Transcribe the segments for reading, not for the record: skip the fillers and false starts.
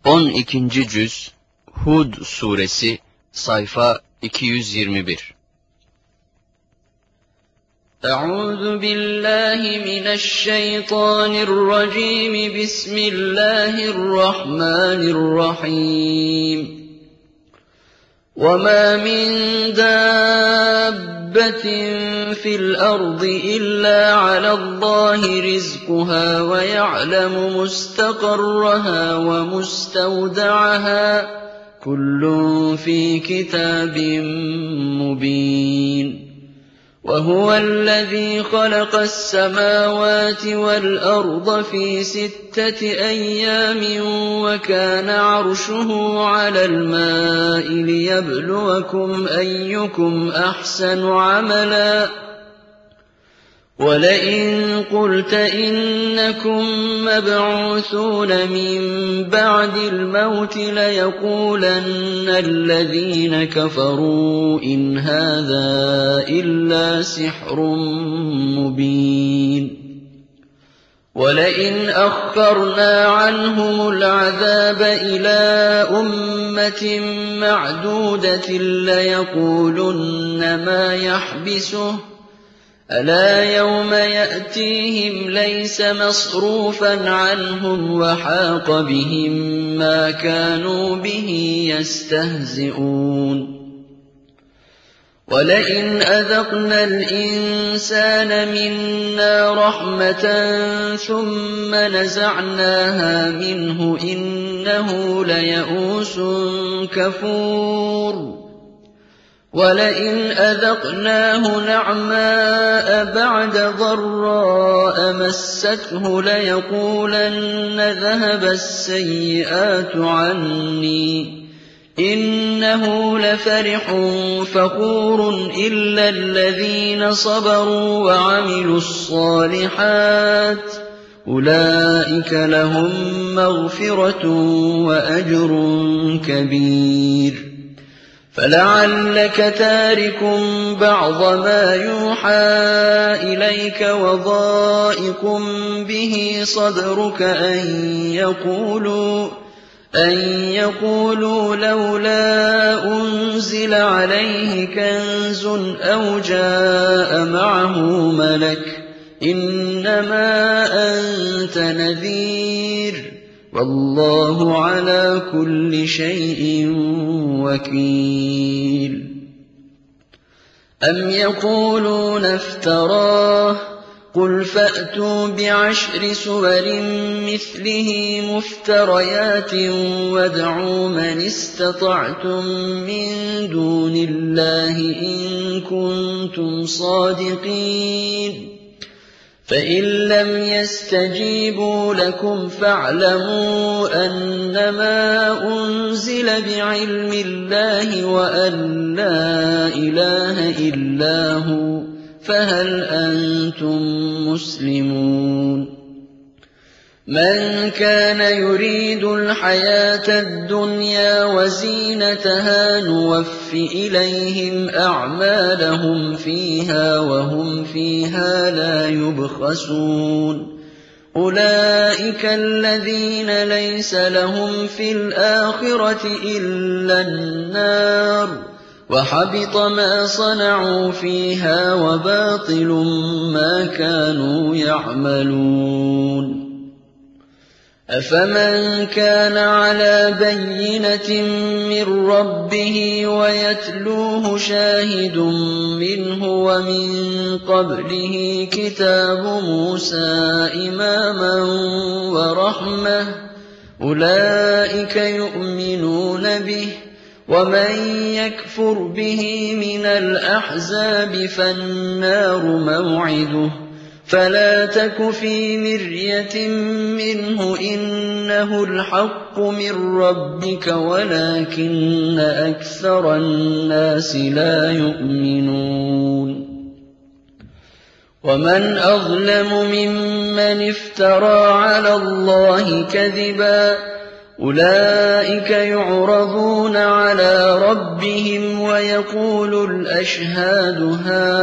12. Cüz Hud Suresi sayfa 221. أعوذ بالله من الشيطان الرجيم بسم الله الرحمن الرحيم وما من دابة في الأرض إلا على الله رزقها ويعلم مستقرها ومستودعها كل في كتاب مبين وهو الذي خلق السماوات والأرض في 6 أيام وكان عرشه على الماء ليبلوكم أيكم أحسن عملا ولئن قلت إنكم مبعوثون من بعد الموت ليقولن الذين كفروا إن هذا إلا سحر مبين ولئن أخرنا عنهم العذاب إلى أمة معدودة ليقولن ما يحبسه ألا يوم يأتيهم ليس مصروفا عنهم وحاق بهم ما كانوا به يستهزئون ولئن أذقنا الإنسان منا رحمة ثم نزعناها منه إنه ليئوس كفور ولئن أذقناه نعماء بعد ضراء مسته ليقولن ذهب السيئات عني إنه لفرح فخور إلا الذين صبروا وعملوا الصالحات أولئك لهم مغفرة وأجر كبير فلعلك تارك بعض ما يوحى إليك وضائق به صدرك أن يقولوا لولا أنزل عليه كنز أو جاء معه ملك إنما أنت نذير والله على كل شيء وكيل أم يقولون افتراه قل فأتوا ب10 سور مثله مفتريات وادعوا من استطعتم من دون الله إن كنتم صادقين فإن لم يستجيبوا لكم فاعلموا أنما أنزل بعلم الله وأن لا إله إلا هو فهل أنتم مسلمون من كان يريد الحياة الدنيا وزينتها نوف إليهم أعمالهم فيها وهم فيها لا يبخسون أولئك الذين ليس لهم في الآخرة إلا النار وحبط ما صنعوا فيها وباطل ما كانوا يعملون أفمن كان على بينة من ربه ويتلوه شاهد منه ومن قبله كتاب موسى إماما ورحمة أولئك يؤمنون به ومن يكفر به من الأحزاب فالنار موعده فلا تك في مرية منه إنه الحق من ربك ولكن أكثر الناس لا يؤمنون ومن أظلم ممن افترى على الله كذبا أولئك يعرضون على ربهم ويقول الأشهاد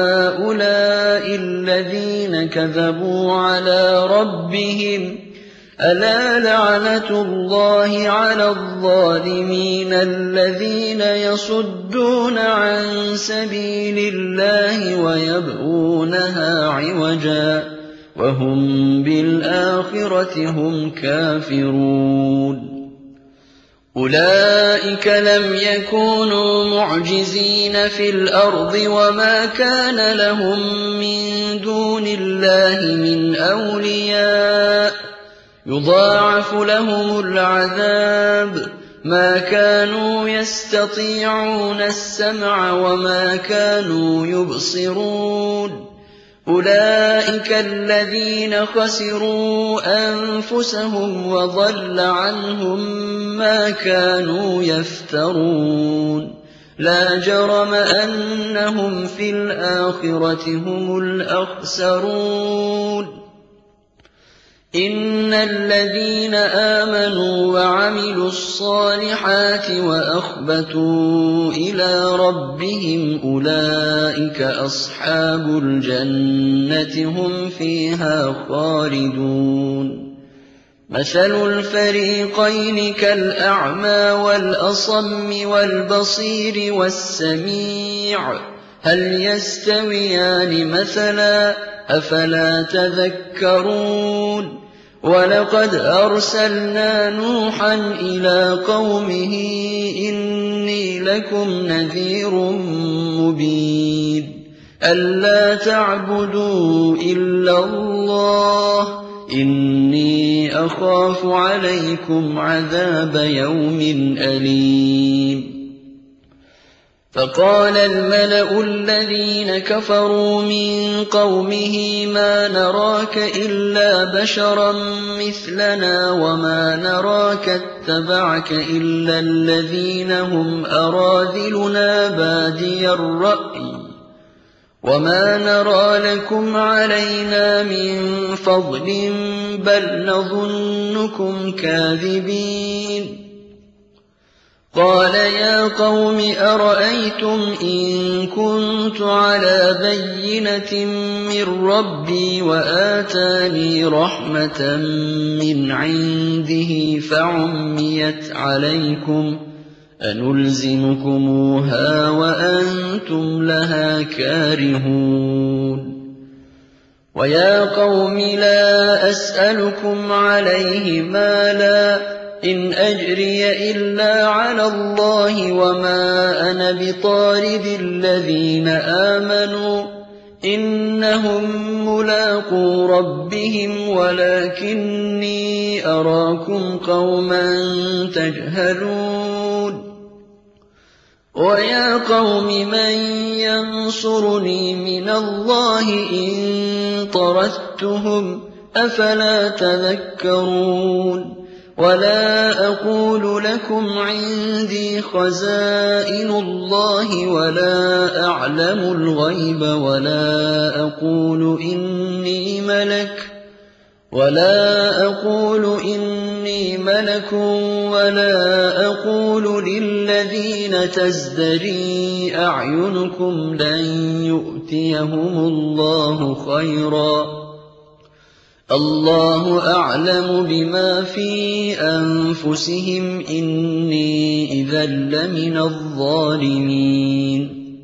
هؤلاء الذين كذبوا على ربهم ألا لعنة الله على الظالمين الذين يصدون عن سبيل الله ويبغونها عوجا وهم بالآخرة هم كافرون أولئك لم يكونوا معجزين في الأرض وما كان لهم من دون الله من أولياء يضاعف لهم العذاب ما كانوا يستطيعون السمع وما كانوا يبصرون أولئك الذين خسروا أنفسهم وضل عنهم ما كانوا يفترون لا جرم أنهم في الآخرة هم الأخسرون إن الذين آمنوا وعملوا الصالحات وأخبتوا إلى ربهم أولئك أصحاب الجنة هم فيها خالدون مثل الفريقين كالأعمى والأصم والبصير والسميع هل يستويان مثلا أفلا تذكرون ولقد أرسلنا نوحا إلى قومه إني لكم نذير مبين ألا تعبدوا إلا الله إني أخاف عليكم عذاب يوم أليم فقال الملأ الذين كفروا من قومه ما نراك إلا بشرا مثلنا وما نراك اتبعك إلا الذين هم أراذلنا بادي الرأي وما نرى لكم علينا من فضل بل نظنكم كاذبين قال يا قوم أرأيتم إن كنت على بينة من ربي وآتاني رحمة من عنده فعميت عليكم أنلزمكموها وأنتم لها كارهون ويا قوم لا أسألكم عليه مالا إن أجري إلا على الله وما أنا بطارد الذين آمنوا إنهم ملاقو ربهم ولكني أراكم قوما تجهلون ويا قوم من ينصرني من الله إن طردتهم أفلا تذكرون ولا أقول لكم عندي خزائن الله ولا أعلم الغيب ولا أقول إني ملك ولا أقول للذين تزدري أعينكم لن يؤتيهم الله خيرا الله أعلم بما في أنفسهم إني إذا لمن الظالمين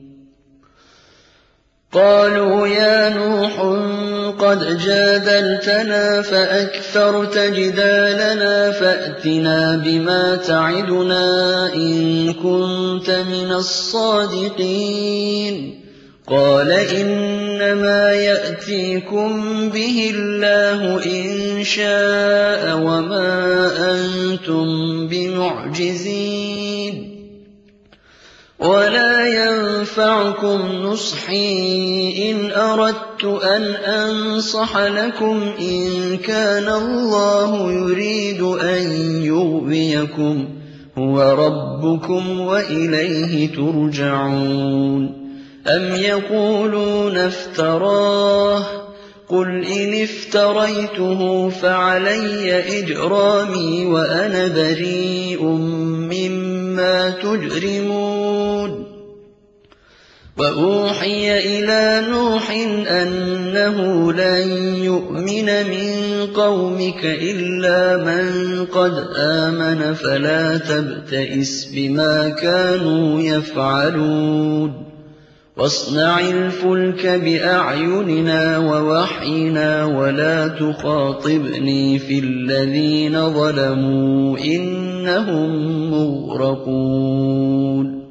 قالوا يا نوح قد جادلتنا فأكثرت جدالنا فأتنا بما تعدنا إن كنت من الصادقين قال إنما يأتيكم به الله إن شاء وما أنتم بمعجزين ولا ينفعكم نصحي إن أردت أن أنصح لكم إن كان الله يريد أن يغويكم هو ربكم وإليه ترجعون أم يقولون افتراه قل إن افتريته فعلي إجرامي وأنا بريء مما تجرمون وأوحي إلى نوح أنه لن يؤمن من قومك إلا من قد آمن فلا تبتئس بما كانوا يفعلون واصنع الفلك بأعيننا ووحينا ولا تخاطبني في الذين ظلموا إنهم مغرقون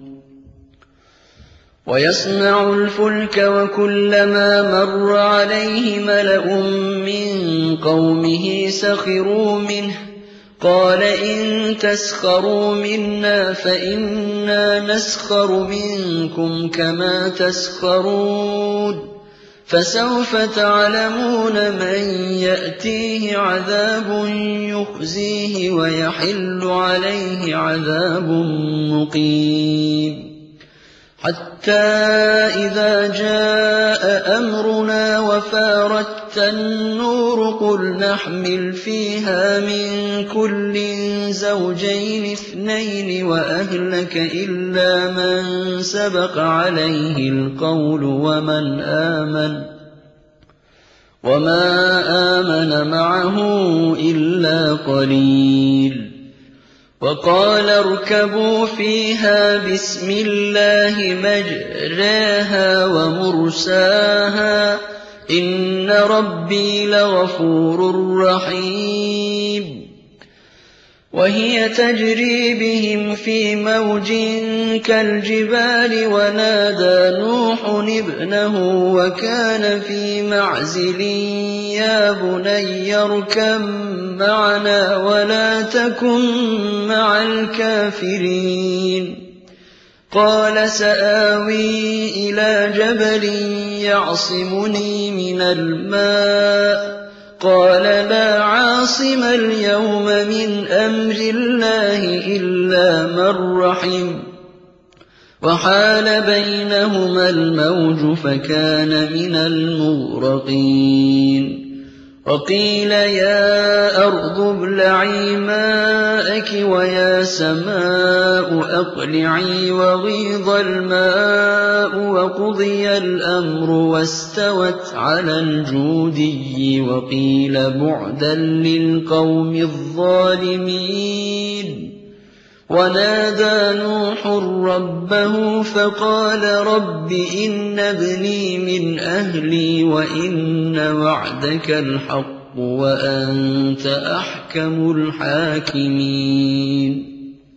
ويصنع الفلك وكلما مر عليه ملأ من قومه سخروا منه قال إن تسخروا منا فإنا نسخر منكم كما تسخرون فسوف تعلمون من يأتيه عذاب يخزيه ويحل عليه عذاب مقيم حتى إذا جاء أمرنا وفارت النور قل نحمل فيها من كل زوجين اثنين وأهلك إلا من سبق عليه القول وما آمن معه إلا قليل وقال اركبوا فيها بسم الله مجراها ومرساها إن ربي لغفور رحيم وهي تجري بهم في موج كالجبال ونادى نوح ابنه وكان في معزل يا بني اركب معنا ولا تكن مع الكافرين قال سآوي إلى جبل يعصمني من الماء قال لا عاصم اليوم من أمر الله إلا من رحم وحال بينهما الموج فكان من المغرقين وقيل يا أرض ابلعي ماءك ويا سماء أقلعي وغيض الماء وقضي الأمر واستوت على الجودي وقيل بعدا للقوم الظالمين ونادى نوح ربه فقال رب إن ابني من أهلي وإن وعدك الحق وأنت أحكم الحاكمين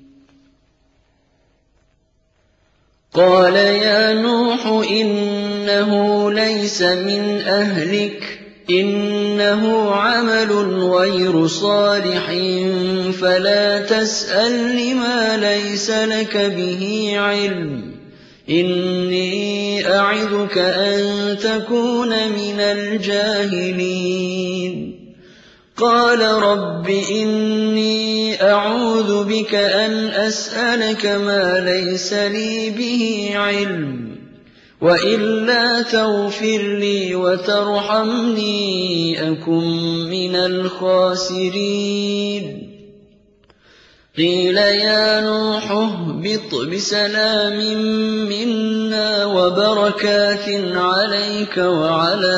قال يا نوح إنه ليس من أهلك إنه عمل غير صالح فلا تسألني ما ليس لك به علم إني أعظك أن تكون من الجاهلين قال رب إني أعوذ بك أن أسألك ما ليس لي به علم وإلا تغفر لي وترحمني أكن من الخاسرين قيل يا نوح اهبط بسلام منا وبركات عليك وعلى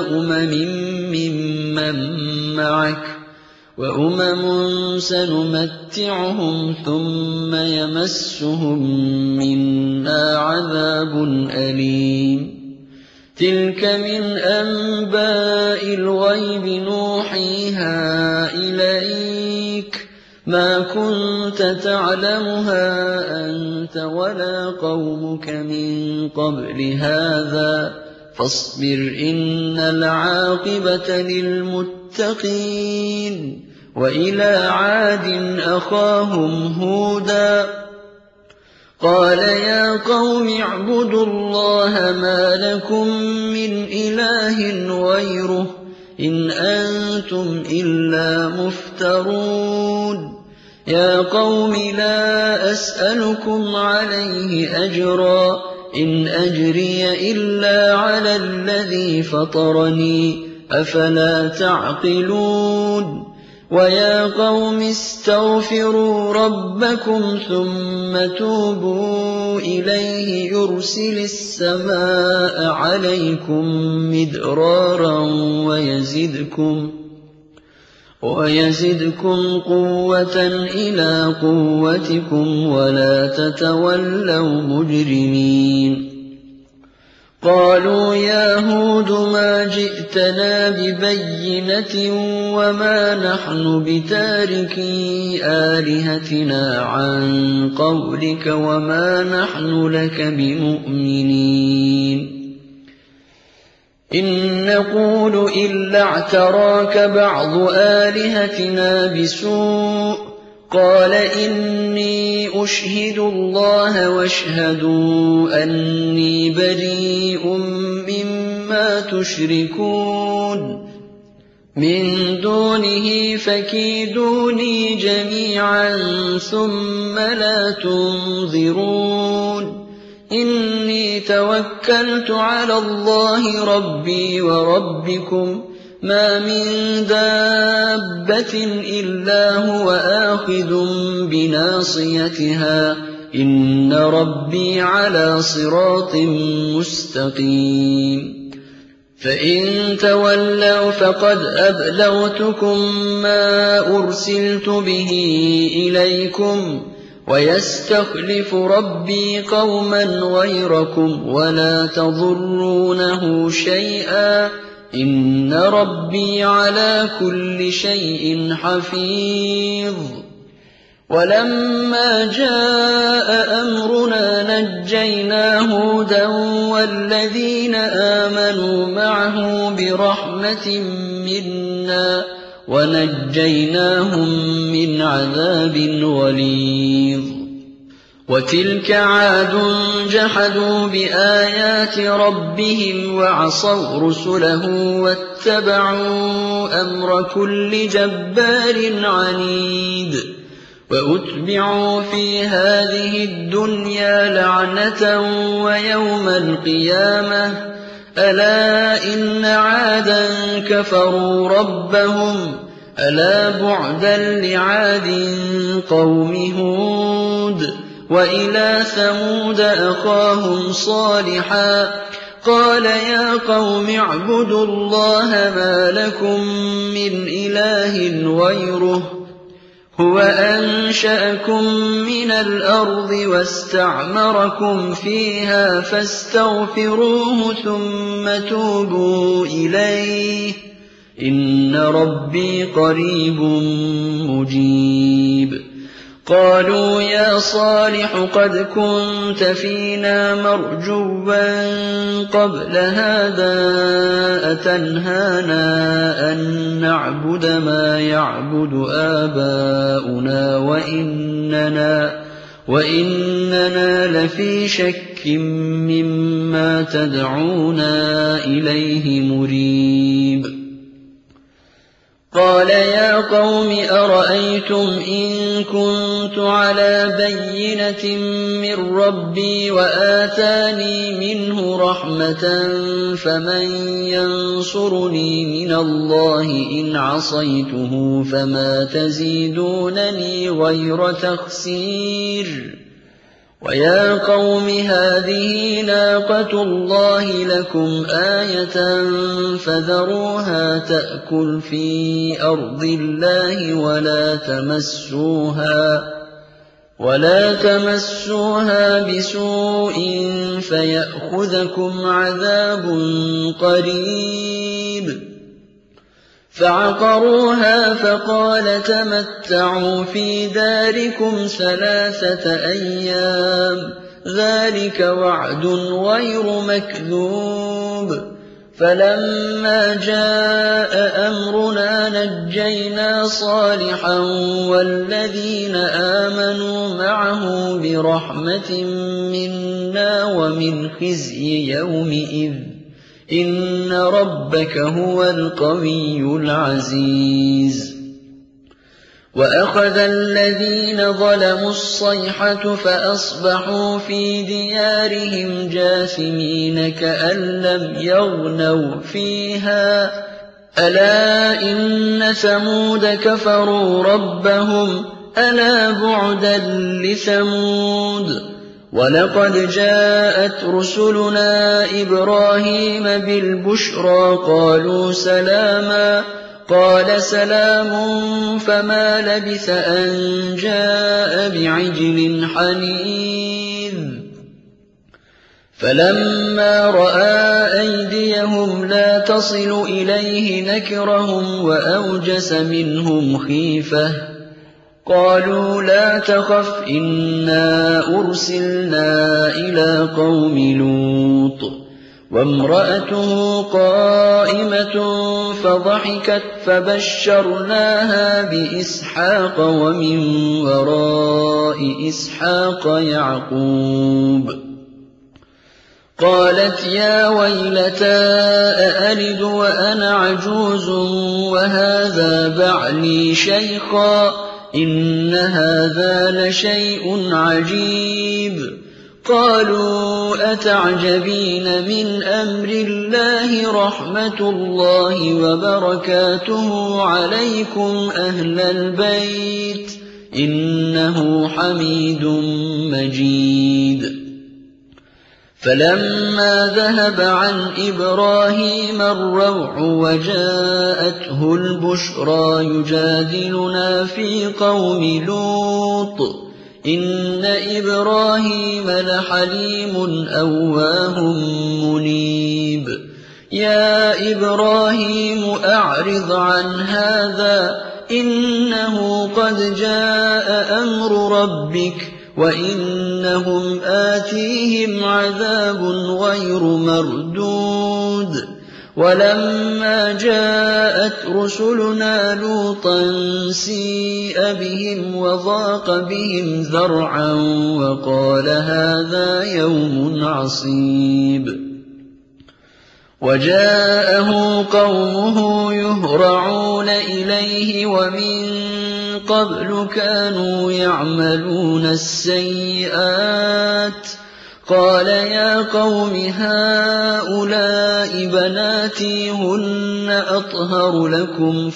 ممن معك وأمم سنمتعهم ثم يمسهم منا عذاب أليم تلك من أنباء الغيب نوحيها إليك ما كنت تعلمها أنت ولا قومك من قبل هذا فاصبر إن العاقبة للمتقين وإلى عاد أخاهم هودا قال يا قوم اعبدوا الله ما لكم من إله غيره إن أنتم إلا مفترون يا قوم لا أسألكم عليه أجرا إن أجري إلا على الذي فطرني أفلا تعقلون وَيَا قَوْمِ اسْتَغْفِرُوا رَبَّكُمْ ثُمَّ تُوبُوا إِلَيْهِ يُرْسِلِ السَّمَاءَ عَلَيْكُم مِّدْرَارًا وَيَزِدْكُمْ قُوَّةً إِلَىٰ قُوَّتِكُمْ وَلَا تَتَوَلَّوْا مُجْرِمِينَ قَالُوا يَا هُودُ مَا جِئْتَنَا بِبَيِّنَةٍ وَمَا نَحْنُ بِتَارِكِي آلِهَتِنَا عَن قَوْلِكَ وَمَا نَحْنُ لَكَ بِمُؤْمِنِينَ إِن نَّقُولُ إِلَّا اعْتَرَاكَ بَعْضُ آلِهَتِنَا بِسُوءٍ قَالَ إِنِّي أُشْهِدُ اللَّهَ وَاشْهَدُوا أَنِّي بَرِيءٌ مِّمَّا تُشْرِكُونَ مِن دُونِهِ فَكِيدُونِي جَمِيعًا ثُمَّ لَا تُنظِرُونِ إِنِّي تَوَكَّلْتُ عَلَى اللَّهِ رَبِّي وَرَبِّكُم مَا مِن دَابَّةٍ إِلَّا هُوَ آخِذٌ بِنَاصِيَتِهَا إِنَّ رَبِّي عَلَىٰ صِرَاطٍ مُّسْتَقِيمٍ فَإِن تَوَلَّوْا فَقَدْ أَبْلَغْتُكُم مَّا أُرْسِلْتُ بِهِ إِلَيْكُمْ وَيَسْتَخْلِفُ رَبِّي قَوْمًا غَيْرَكُمْ وَلَا تَضُرُّونَهُ شَيْئًا إِنَّ رَبِّي عَلَىٰ كُلِّ شَيْءٍ حَفِيظٌ وَلَمَّا جَاءَ أَمْرُنَا نَجَّيْنَا هُودًا وَالَّذِينَ آمَنُوا مَعَهُ بِرَحْمَةٍ مِّنَّا وَنَجَّيْنَاهُم مِّنْ عَذَابٍ غَلِيظٍ وَتِلْكَ عَادٌ جَحَدُوا بِآيَاتِ رَبِّهِمْ وَعَصَوْا رُسُلَهُ وَاتَّبَعُوا أَمْرَ كُلِّ جَبَّارٍ عَنِيدٍ وَأُتْبِعُوا فِي هَٰذِهِ الدُّنْيَا لَعْنَةً وَيَوْمَ الْقِيَامَةِ أَلَا إِنَّ عَادًا كَفَرُوا رَبَّهُمْ أَلَا بُعْدًا لِّعَادٍ قَوْمِ هُودٍ وَإِلَىٰ ثَمُودَ أَخَاهُمْ صَالِحًا قَالَ يَا قَوْمِ اعْبُدُوا اللَّهَ مَا لَكُم مِّنْ إِلَٰهٍ غَيْرُهُ هُوَ أَنشَأَكُم مِّنَ الْأَرْضِ وَاسْتَعْمَرَكُمْ فِيهَا فَاسْتَغْفِرُوهُ ثُمَّ تُوبُوا إِلَيْهِ إِنَّ رَبِّي قَرِيبٌ مُّجِيبٌ قَالُوا يَا صَالِحُ قَدْ كُنتَ فِينَا مَرْجُوًّا قَبْلَ هَٰذَا أَتَنْهَانَا أَن نَّعْبُدَ مَا يَعْبُدُ آبَاؤُنَا وَإِنَّنَا لَفِي شَكٍّ مِّمَّا تَدْعُونَا إِلَيْهِ مُرِيبٍ قَالَ يَا قَوْمِ أَرَأَيْتُمْ إِن كُنتُ عَلَىٰ بَيِّنَةٍ مِّن رَّبِّي وَآتَانِي مِنْهُ رَحْمَةً فَمَن يَنصُرُنِي مِنَ اللَّهِ إِنْ عَصَيْتُهُ فَمَا تَزِيدُونَنِي غَيْرَ تَخْسِيرٍ وَيَا قَوْمِ هَٰذِهِ نَاقَةُ اللَّهِ لَكُمْ آيَةً فَذَرُوهَا تَأْكُلْ فِي أَرْضِ اللَّهِ وَلَا تَمَسُّوهَا بِسُوءٍ فَيَأْخُذَكُمْ عَذَابٌ قَرِيبٌ فَعَقَرُوهَا فَقَالَ تَمَتَّعُوا فِي دَارِكُمْ 3 أَيَّامٍ ذَٰلِكَ وَعْدٌ غَيْرُ مَكْذُوبٍ فَلَمَّا جَاءَ أَمْرُنَا نَجَّيْنَا صَالِحًا وَالَّذِينَ آمَنُوا مَعَهُ بِرَحْمَةٍ مِّنَّا وَمِنْ خِزْيِ يَوْمِئِذٍ إِنَّ رَبَّكَ هُوَ الْقَوِيُّ الْعَزِيزُ وَأَخَذَ الَّذِينَ ظَلَمُوا الصَّيْحَةُ فَأَصْبَحُوا فِي دِيَارِهِمْ جَاثِمِينَ كَأَن لَّمْ يَغْنَوْا فِيهَا ألا إن ثمود كفروا ربهم ألا بعدا لثمود ولقد جاءت رسلنا إبراهيم بالبشرى قالوا سلاما قال سلام فما لبث أن جاء بعجل حنيذ فلما رأى أيديهم لا تصل إليه نكرهم وأوجس منهم خيفة قالوا لا تخف إنا أرسلنا إلى قوم لوط وامرأته قائمة فضحكت فبشرناها بإسحاق ومن وراء إسحاق يعقوب قالت يا ويلتى أألد وأنا عجوز وهذا بعلي شيخا إن هذا لشيء عجيب قالوا أتعجبين من أمر الله رحمة الله وبركاته عليكم أهل البيت إنه حميد مجيد فلما ذهب عن إبراهيم الروع وجاءته البشرى يجادلنا في قوم لوط إن إبراهيم لحليم أواه منيب يا إبراهيم أعرض عن هذا إنه قد جاء أمر ربك وإنهم آتيهم عذاب غير مردود ولما جاءت رسلنا لوطا سيء بهم وضاق بهم ذرعا وقال هذا يوم عصيب وجاءه قومه يهرعون إليه ومن قبل كانوا يعملون السيئات قال يا قوم هؤلاء بناتي هن أطهر لكم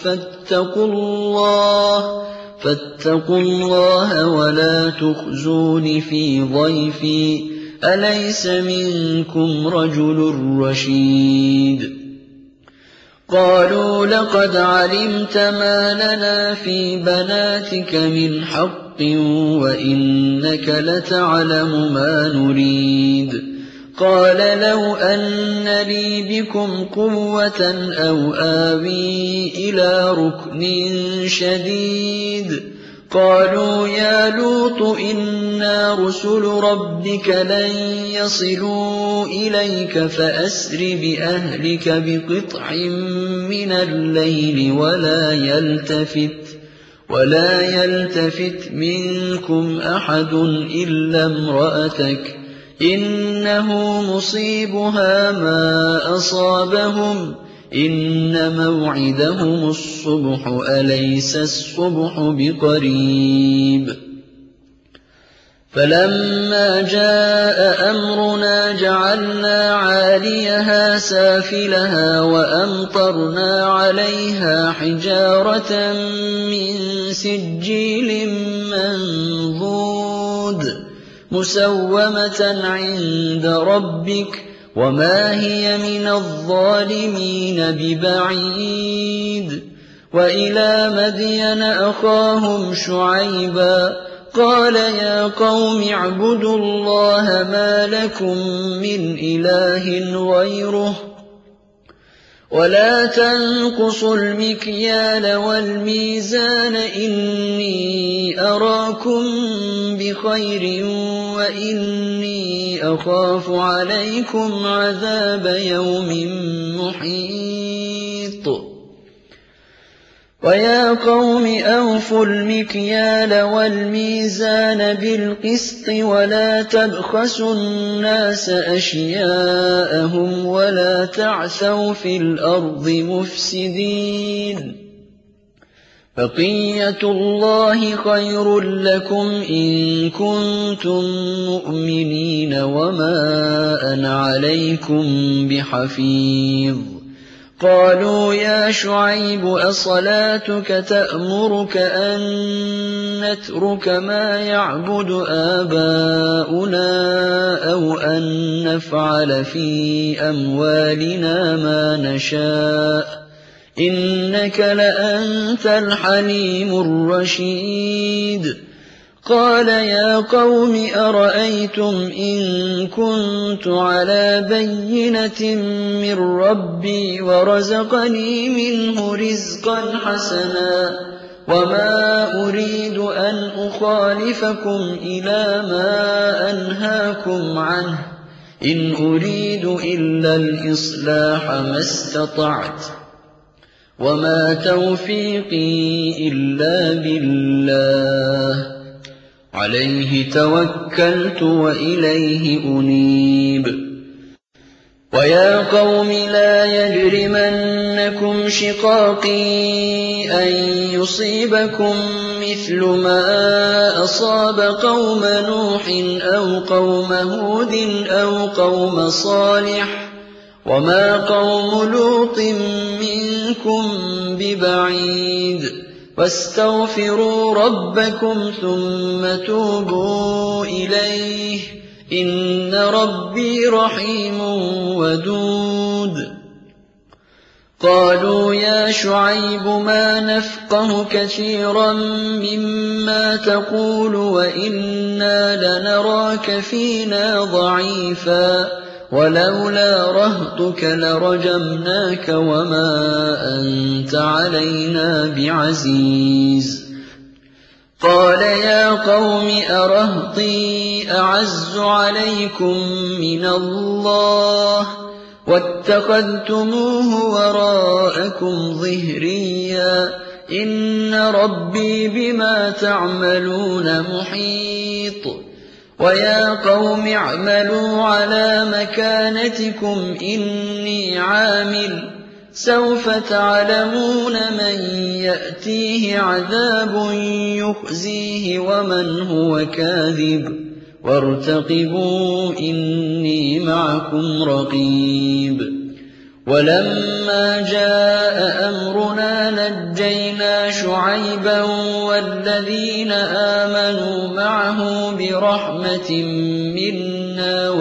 فاتقوا الله ولا تخزون في ضيفي أليس منكم رجل رشيد قالوا لقد علمت ما لنا في بناتك من حق وإنك لتعلم ما نريد قال لو أن لي بكم قوة أو آوي إلى ركن شديد قالوا يا لوط إنا رسل ربك لن يصلوا إليك فأسر بأهلك بقطع من الليل ولا يلتفت منكم أحد إلا امرأتك إنه مصيبها ما أصابهم إن موعدهم الصبح أليس الصبح بقريب فلما جاء أمرنا جعلنا عاليها سافلها وأمطرنا عليها حجارة من سجيل منضود مسومة عند ربك وما هي من الظالمين ببعيد وإلى مدين أخاهم شعيبا قال يا قوم اعبدوا الله ما لكم من إله غيره ولا تنقصوا المكيال والميزان إني أراكم بخير وإني أخاف عليكم عذاب يوم محيط ويا قوم أوفوا المكيال والميزان بالقسط ولا تبخسوا الناس أشياءهم ولا تعثوا في الأرض مفسدين بقية الله خير لكم إن كنتم مؤمنين وما أنا عليكم بحفيظ قالوا يا شعيب أصلاتك تأمرك أن نترك ما يعبد آباؤنا أو أن نفعل في أموالنا ما نشاء إنك لأنت الحليم الرشيد قال يا قوم أرأيتم إن كنت على بينة من ربي ورزقني منه رزقا حسنا وما أريد أن أخالفكم إلى ما أنهاكم عنه إن أريد إلا الإصلاح ما استطعت وما توفيقي إلا بالله عليه توكلت وإليه أنيب ويا قوم لا يجرمنكم شقاقي أن يصيبكم مثل ما أصاب قوم نوح أو قوم هود أو قوم صالح وما قوم لوط منكم ببعيد واستغفروا ربكم ثم توبوا إليه إن ربي رحيم ودود قالوا يا شعيب ما نفقه كثيرا مما تقول وإنا لنراك فينا ضعيفا ولولا رهطك لرجمناك وما أنت علينا بعزيز قال يا قوم أرهطي أعز عليكم من الله واتخذتموه وراءكم ظهريا إن ربي بما تعملون محيط ويا قوم اعملوا على مكانتكم إني عامل سوف تعلمون من يأتيه عذاب يخزيه ومن هو كاذب وارتقبوا إني معكم رقيب ولما جاء أمرنا نجينا شعيبا والذين آمنوا معه برحمة منا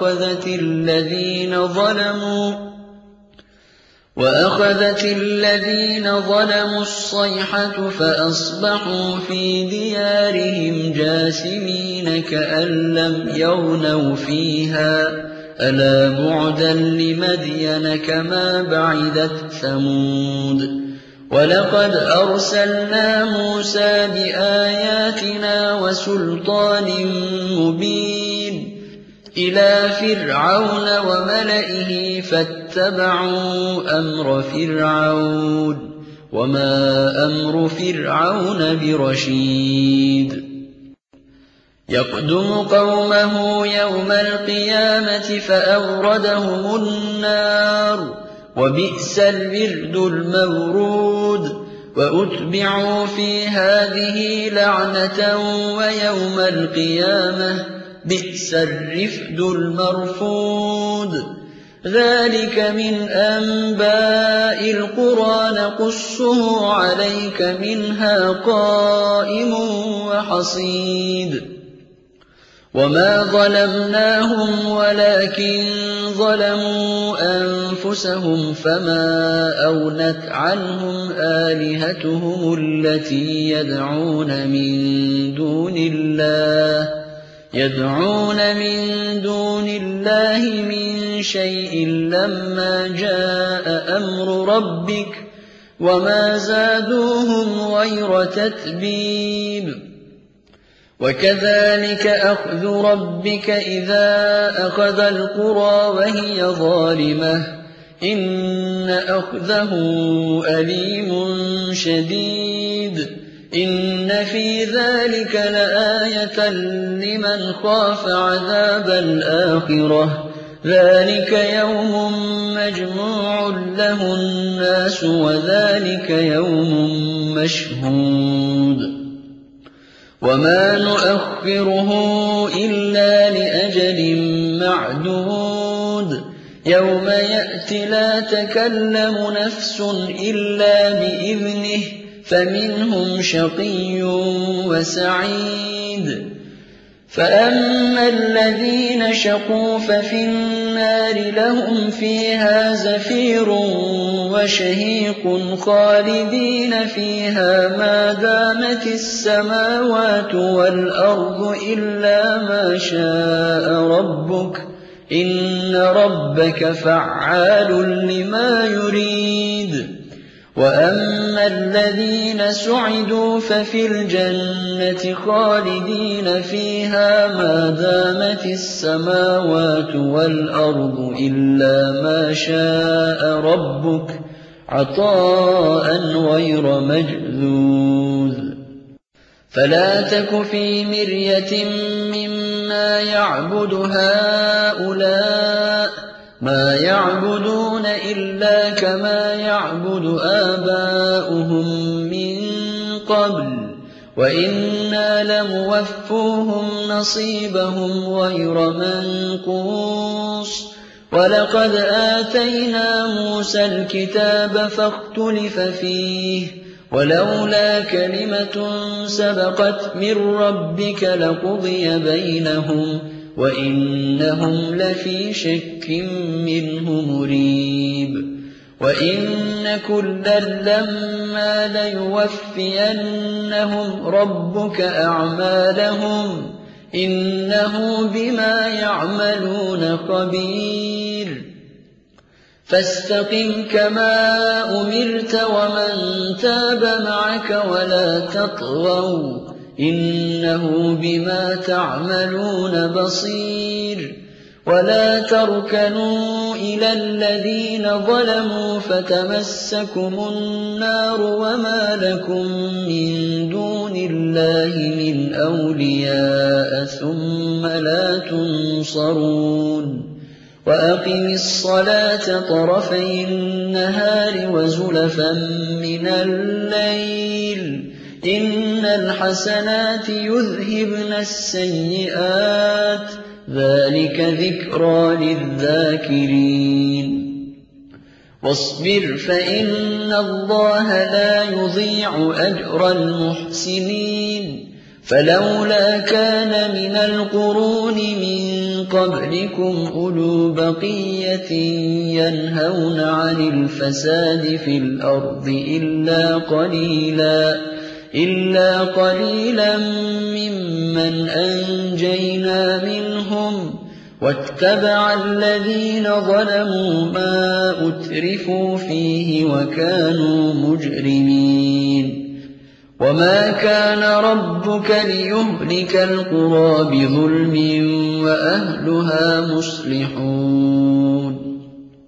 وأخذت الذين ظلموا الصيحة فأصبحوا في ديارهم جاثمين كأن لم يغنوا فيها ألا بعدا لمدين كما بعدت ثمود ولقد أرسلنا موسى بآياتنا وسلطان مبين إلى فرعون وملئه فاتبعوا أمر فرعون وما أمر فرعون برشيد يقدم قومه يوم القيامة فأوردهم النار وبئس الورد المورود وأتبعوا في هذه لعنة ويوم القيامة بئس الرفد المرفود ذلك من أنباء القرى نقصه عليك منها قائم وحصيد وما ظلمناهم ولكن ظلموا أنفسهم فما أغنت عنهم آلهتهم التي يدعون من دون الله من شيء لما جاء أمر ربك وما زادوهم غير تتبيب وكذلك أخذ ربك إذا أخذ القرى وهي ظالمة إن أخذه أليم شديد إن في ذلك لآية لمن خاف عذاب الآخرة ذلك يوم مجموع له الناس وذلك يوم مشهود وما نؤخره إلا لأجل معدود يوم يأتي لا تكلم نفس إلا بإذنه فمنهم شقي وسعيد فأما الذين شقوا ففي النار لهم فيها زفير وشهيق خالدين فيها ما دامت السماوات والأرض إلا ما شاء ربك إن ربك فعال لما يريد وأما الذين سعدوا ففي الجنة خالدين فيها ما دامت السماوات والأرض إلا ما شاء ربك عطاء غير مجذوذ فلا تك في مرية مما يعبد هؤلاء ما يعبدون إلا كما يعبد آباؤهم من قبل وإنا لموفوهم نصيبهم غير منقوص ولقد آتينا موسى الكتاب فاختلف فيه ولولا كلمة سبقت من ربك لقضي بينهم وإنهم لفي شك منه مريب وإن كلا لما ليوفينهم ربك أعمالهم إنه بما يعملون خبير فاستقم كما أمرت ومن تاب معك ولا تطغوا إنه بما تعملون بصير ولا تركنوا إلى الذين ظلموا فتمسكم النار وما لكم من دون الله من أولياء ثم لا تنصرون وأقم الصلاة طرفي النهار وزلفا من الليل إن الحسنات يذهبن السيئات ذلك ذكرى للذاكرين واصبر فإن الله لا يضيع أجر المحسنين فلولا كان من القرون من قبلكم أولو بقية ينهون عن الفساد في الأرض إلا قليلا ممن أنجينا منهم واتبع الذين ظلموا ما أترفوا فيه وكانوا مجرمين وما كان ربك ليهلك القرى بظلم وأهلها مصلحون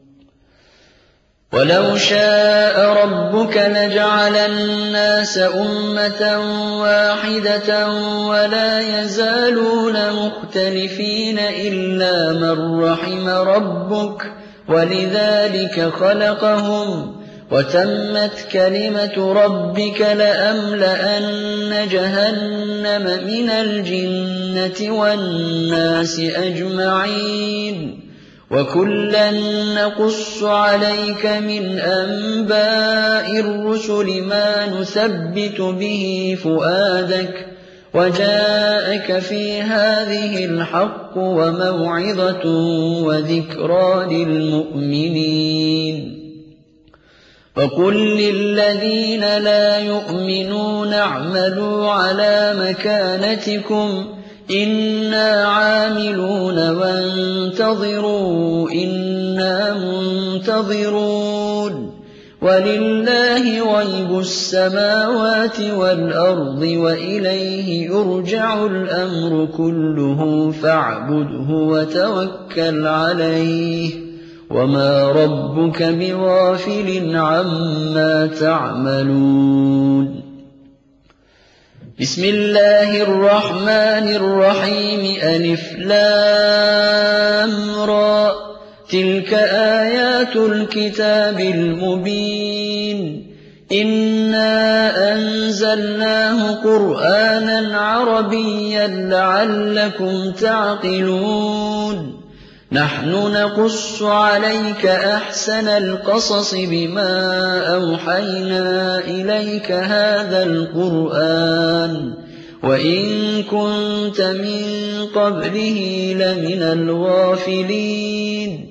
ولو شاء ربك لجعل الناس أمة واحدة ولا يزالون مختلفين إلا من رحم ربك ولذلك خلقهم وتمت كلمة ربك لأملأن جهنم من الجنة والناس أجمعين وكلا نقص عليك من أنباء الرسل ما نثبت به فؤادك وجاءك في هذه الحق وموعظة وذكرى للمؤمنين وقل للذين لا يؤمنون اعملوا على مكانتكم إنا عاملون وانتظروا إنا منتظرون ولله غيب السماوات والأرض وإليه يرجع الأمر كله فاعبده وتوكل عليه وما ربك بغافل عما تعملون بسم الله الرحمن الرحيم ألف لام را تلك آيات الكتاب المبين إنا أنزلناه قرآنا عربيا لعلكم تعقلون نحن نقص عليك أحسن القصص بما أوحينا إليك هذا القرآن وإن كنت من قبله لمن الغافلين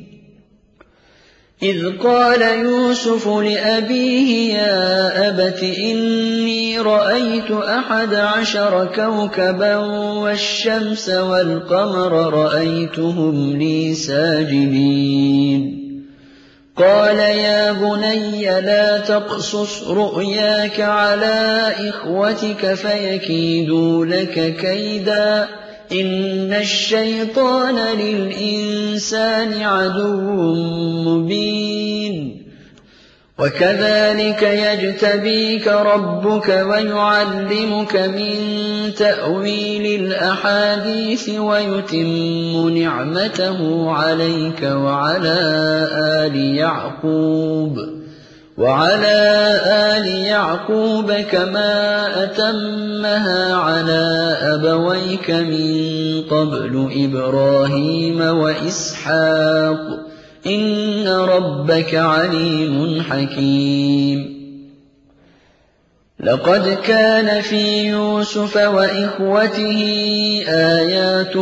إذ قال يوسف لأبيه يا أبت إني رأيت 11 كوكبا والشمس والقمر رأيتهم لي ساجدين قال يا بني لا تقصص رؤياك على إخوتك فيكيدوا لك كيدا إن الشيطان للإنسان عدو مبين وكذلك يجتبيك ربك ويعلمك من تأويل الأحاديث ويتم نعمته عليك وعلى آل يعقوب كما أتمها على أبويك من قبل إبراهيم وإسحاق إن ربك عليم حكيم لقد كان في يوسف وإخوته آيات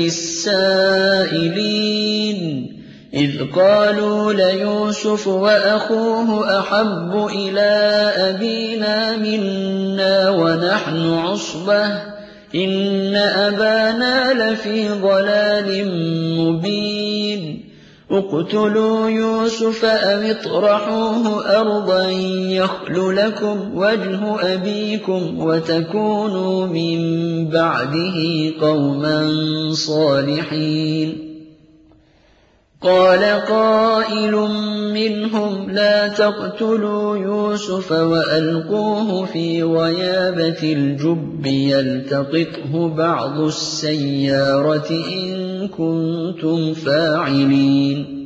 للسائلين إذ قالوا ليوسف وأخوه أحب إلى أبينا منا ونحن عصبة إن أبانا لفي ضلال مبين اقتلوا يوسف أو اطرحوه أرضا يخل لكم وجه أبيكم وتكونوا من بعده قوما صالحين قال قائل منهم لا تقتلوا يوسف وألقوه في غيابة الجب يلتقطه بعض السيارة إن كنتم فاعلين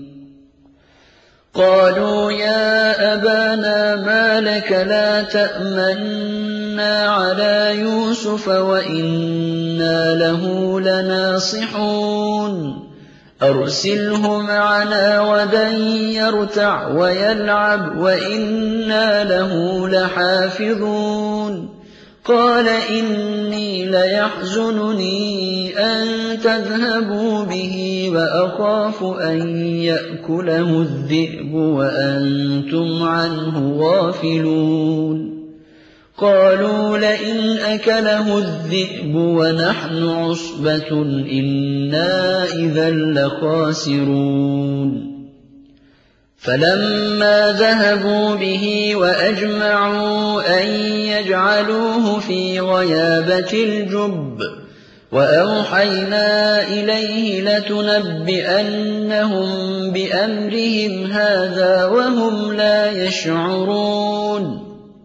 قالوا يا أبانا ما لك لا تأمنا على يوسف وإنا له لناصحون أرسله معنا غدا يرتع ويلعب وإنا له لحافظون قال إني ليحزنني أن تذهبوا به وأخاف أن يأكله الذئب وأنتم عنه غافلون قالوا لئن أكله الذئب ونحن عصبة إنا إذا لخاسرون فلما ذهبوا به وأجمعوا أن يجعلوه في غيابة الجب وأوحينا إليه لتنبئنهم بأمرهم هذا وهم لا يشعرون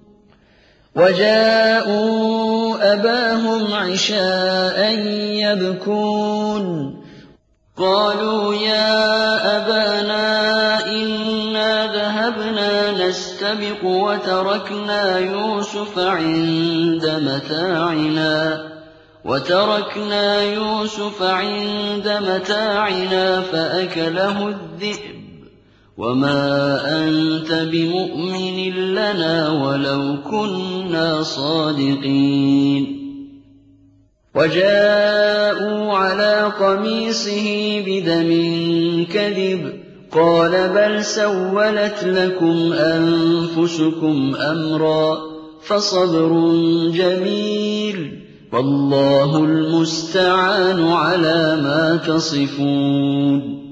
وجاءوا أباهم عشاء يبكون قالوا يا أبانا إنا ذهبنا نستبق وتركنا يوسف عند متاعنا فأكله الذئب وما أنت بمؤمن لنا ولو كنا صادقين وجاءوا على قميصه بدم كذب قال بل سولت لكم أنفسكم أمرا فصبر جميل والله المستعان على ما تصفون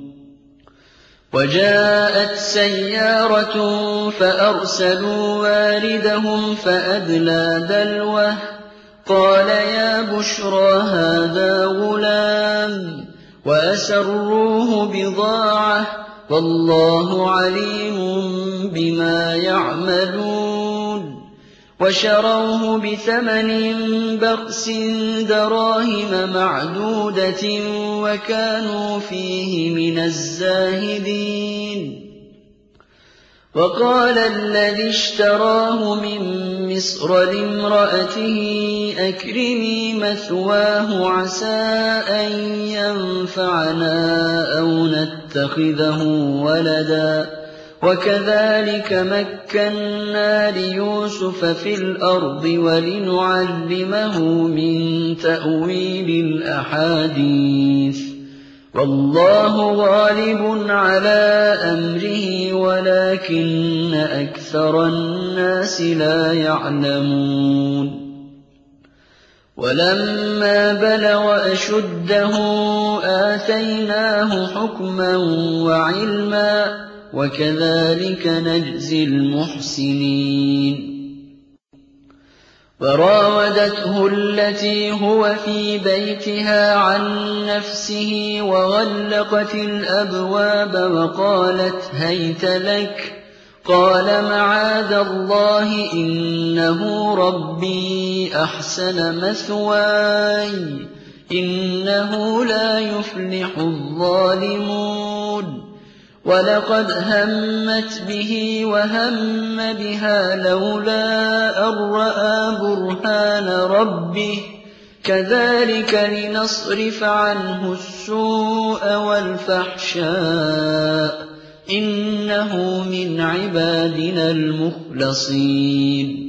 وجاءت سيارة فأرسلوا واردهم فأدلى دلوه قال يا بشرى هذا غلام وأسروه بضاعة والله عليم بما يعملون وشروه بثمن بخس دراهم معدودة وكانوا فيه من الزاهدين وقال الذي اشتراه من مصر لامرأته أكرمي مثواه عسى أن ينفعنا أو نتخذه ولدا وكذلك مكنا ليوسف في الأرض ولنعلمه من تأويل الأحاديث والله غالب على أمره ولكن أكثر الناس لا يعلمون ولما بلغ أشده آتيناه حكما وعلما وكذلك نجزي المحسنين وراودته التي هو في بيتها عن نفسه وغلقت الأبواب وقالت هيت لك قال معاذ الله إنه ربي أحسن مثواي إنه لا يفلح الظالمون ولقد همت به وهم بها لولا أن رأى برهان ربه كذلك لنصرف عنه السوء والفحشاء إنه من عبادنا المخلصين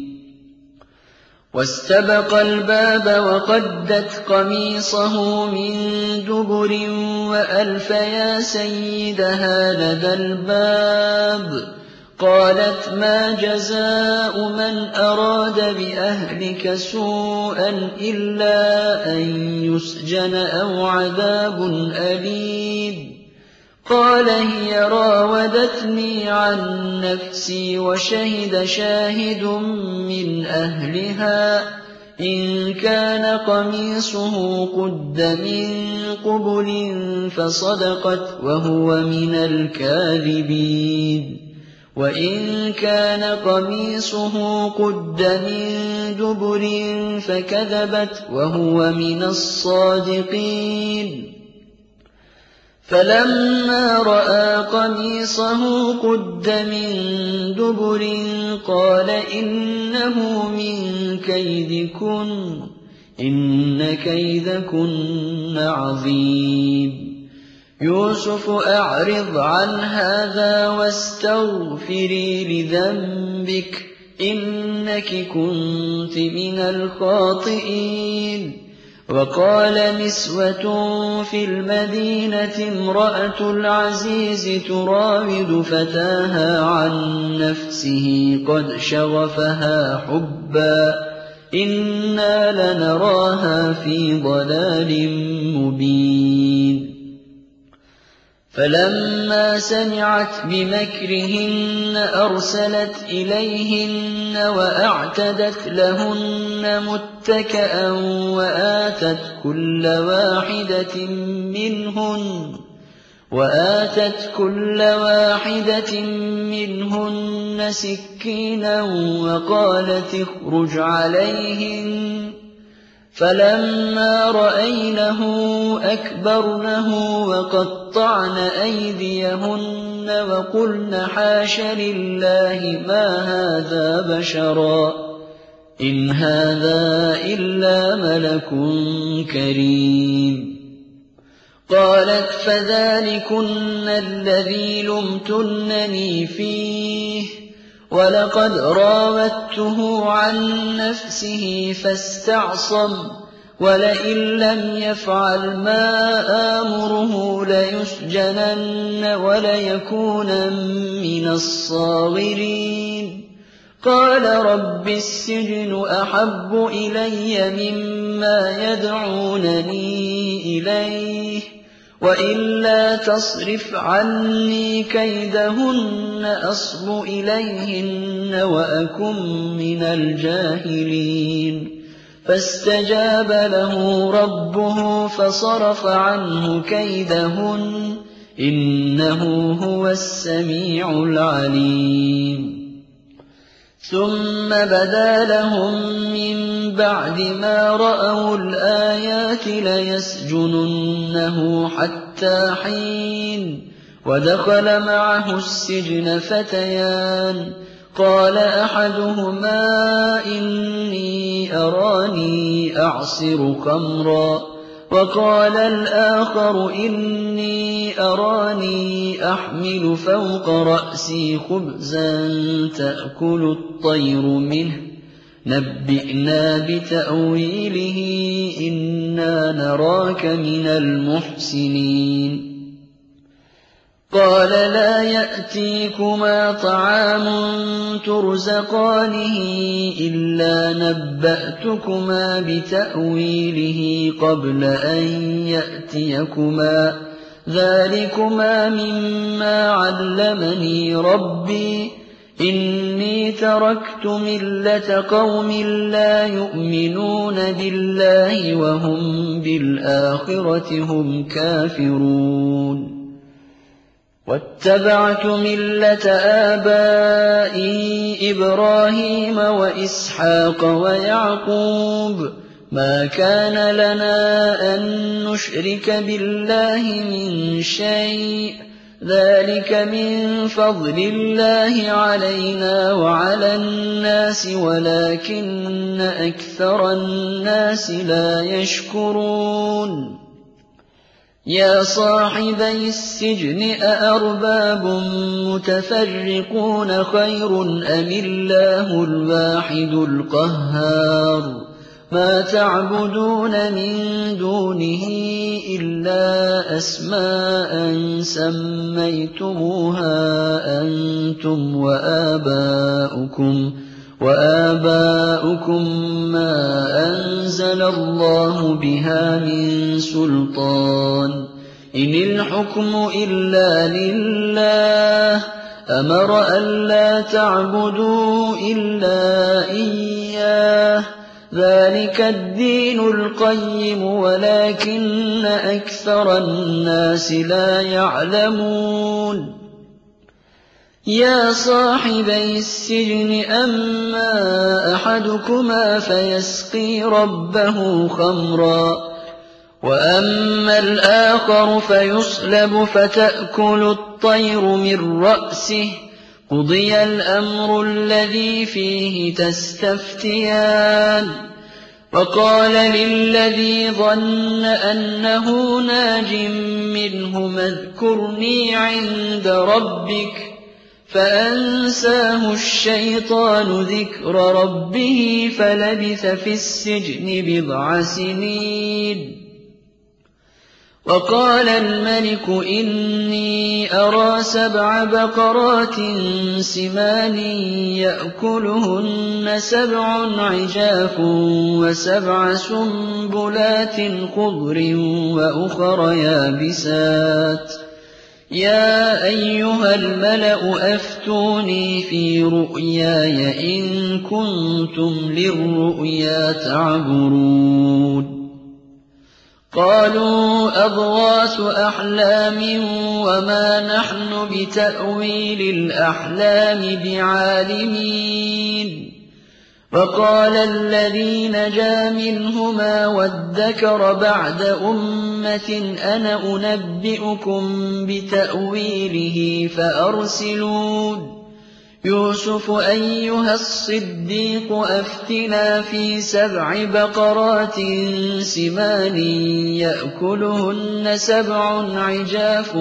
واستبق الباب وقدت قميصه من دبر وألف يا سيدها لدى الباب قالت ما جزاء من أراد بأهلك سوءا إلا أن يسجن أو عذاب أليم قال هي راودتني عن نفسي وشهد شاهد من أهلها إن كان قميصه قد من قبل فصدقت وهو من الكاذبين وإن كان قميصه قد من دبر فكذبت وهو من الصادقين فلما رأى قميصه قد من دبر قال إنه من كيدكن إن كيدكن عظيم يوسف أعرض عن هذا واستغفري لذنبك إنك كنت من الخاطئين وقال نسوة في المدينة امرأة العزيز تراود فتاها عن نفسه قد شغفها حبا إنا لنراها في ضلال مبين فلما سمعت بمكرهن أرسلت إليهن وأعتدت لهن متكئا وآتت كل واحدة منهن سكينا وقالت اخرج عليهن فلما رأينه أكبرنه وقطعن أيديهن وقلن حاش لله ما هذا بشرا إن هذا إلا ملك كريم قالت فذلكن الذي لمتنني فيه ولقد راودته عن نفسه فاستعصم ولئن لم يفعل ما آمره ليسجنن وليكونن من الصاغرين قال رب السجن أحب إلي مما يدعونني إليه وإلا تصرف عني كيدهن أصب إليهن وأكن من الجاهلين فاستجاب له ربه فصرف عنه كيدهن إنه هو السميع العليم ثم بدا لهم من بعد ما رأوا الآيات ليسجننه حتى حين ودخل معه السجن فتيان قال أحدهما إني أراني أعصر خمرا وقال الآخر إني أراني أحمل فوق رأسي خبزا تأكل الطير منه نبئنا بتأويله إنا نراك من المحسنين قال لا يأتيكما طعام ترزقانه إلا نبأتكما بتأويله قبل أن يأتيكما ذلكما مما علمني ربي إني تركت ملة قوم لا يؤمنون بالله وهم بالآخرة هم كافرون واتبعت ملة آبائي إبراهيم وإسحاق ويعقوب ما كان لنا أن نشرك بالله من شيء ذلك من فضل الله علينا وعلى الناس ولكن أكثر الناس لا يشكرون يا صاحبي السجن أأرباب متفرقون خير أم الله الواحد القهار ما تعبدون من دونه إلا أسماء سميتموها أنتم وآباؤكم ما أنزل الله بها من سلطان إن الحكم إلا لله أمر ألا تعبدوا إلا إياه ذلك الدين القيم ولكن أكثر الناس لا يعلمون يا صاحبي السجن أما أحدكما فيسقي ربه خمرا وأما الآخر فيصلب فتأكل الطير من رأسه قضي الأمر الذي فيه تستفتيان وقال للذي ظن أنه ناج منهما اذكرني عند ربك فأنساه الشيطان ذكر ربه فلبث في السجن بضع سنين وقال الملك إني أرى 7 بقرات سمان يأكلهن 7 عجاف و7 سنبلات خضر وأخر يابسات يا أيها الملأ أفتوني في رؤياي إن كنتم للرؤيا تعبرون قالوا أضغاث أحلام وما نحن بتأويل الأحلام بعالمين وقال الذي نجا منهما وادكر بعد أمة أنا أنبئكم بتأويله فأرسلون يوسف أيها الصديق أفتنا في 7 بقرات سمان يأكلهن 7 عجاف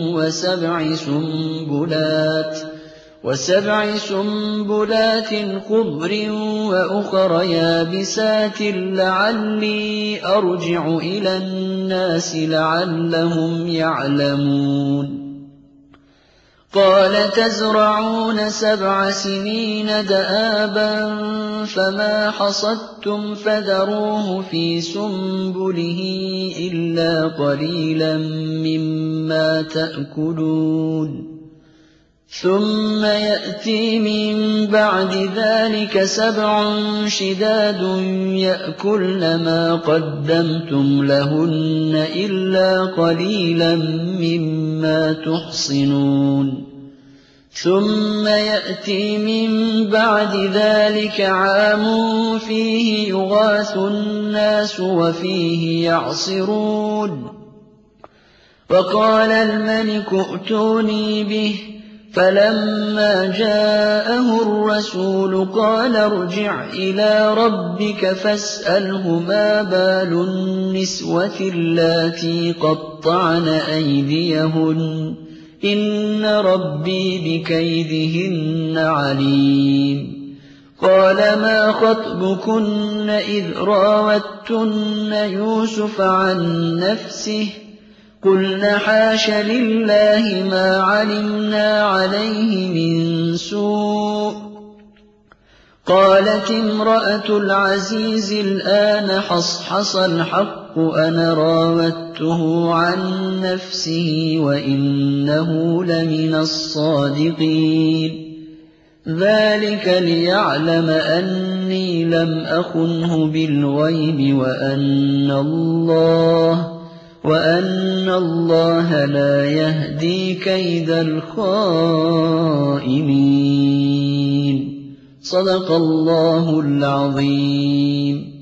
و7 سنبلات خضر وأخر يابسات لعلي أرجع إلى الناس لعلهم يعلمون قال تزرعون 7 سنين دآبا فما حصدتم فذروه في سنبله إلا قليلا مما تأكلون ثم يأتي من بعد ذلك 7 شداد يأكلن ما قدمتم لهن إلا قليلا مما تحصنون ثم يأتي من بعد ذلك عام فيه يغاث الناس وفيه يعصرون وقال الملك ائتوني به فلما جاءه الرسول قال ارجع إلى ربك فاسأله ما بال النسوة اللاتي قطعن أيديهن إن ربي بكيدهن عليم قال ما خطبكن إذ راوتن يوسف عن نفسه قلنا حاش لله ما علمنا عليه من سوء قالت امرأة العزيز الآن حصحص الحق أنا راودته عن نفسه وإنه لمن الصادقين ذلك ليعلم أني لم أخنه بالغيب وأن الله لا يهدي كيد الخائنين. صدق الله العظيم.